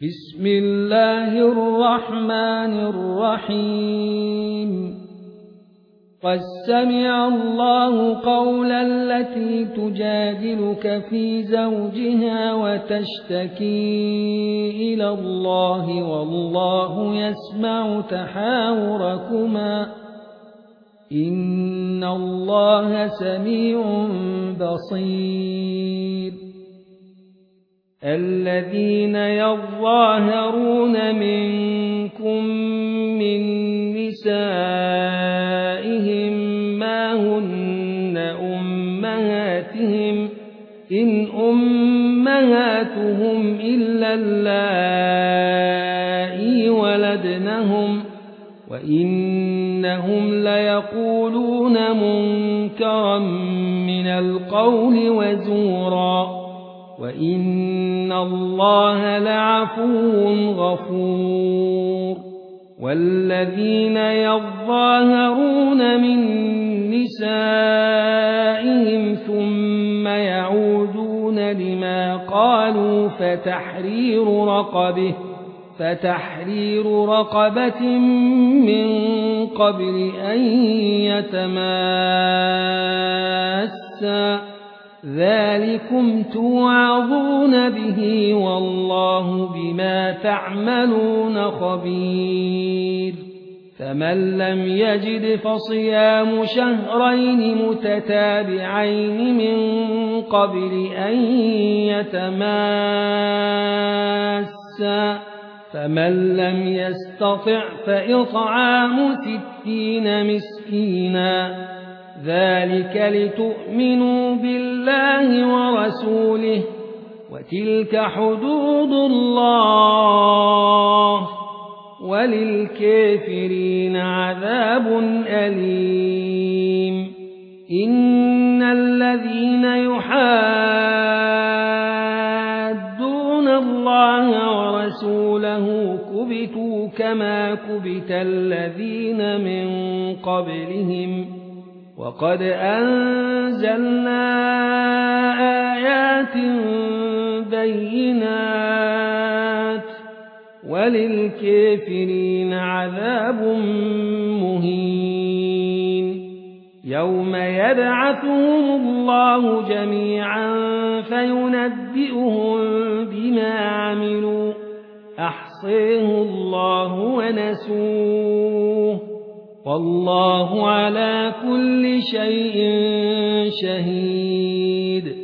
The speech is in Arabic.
بسم الله الرحمن الرحيم قد سمع الله قول التي تجادلك في زوجها وتشتكي إلى الله والله يسمع تحاوركما إن الله سميع بصير الذين يظاهرون منكم من نسائهم ما هن أمهاتهم إن أمهاتهم إلا اللائي ولدنهم وإنهم ليقولون منكرا من القول وزورا وإن الله لعفو غفور والذين يظاهرون من نسائهم ثم يعودون لما قالوا فتحرير رقبة من قبل أن يتماسا ذلكم توعظون به والله بما تعملون خبير فمن لم يجد فصيام شهرين متتابعين من قبل أن يتماسا فمن لم يستطع فإطعام 60 مسكينا ذلك لتؤمنوا بالله ورسوله وتلك حدود الله وللكافرين عذاب أليم إن الذين يحادون الله ورسوله كبتوا كما كبت الذين من قبلهم وقد أنزلنا آيات بينات وللكافرين عذاب مهين يوم يبعثهم الله جميعا فينبئهم بما عملوا أحصيه الله ونسوه والله على كل شيء شهيد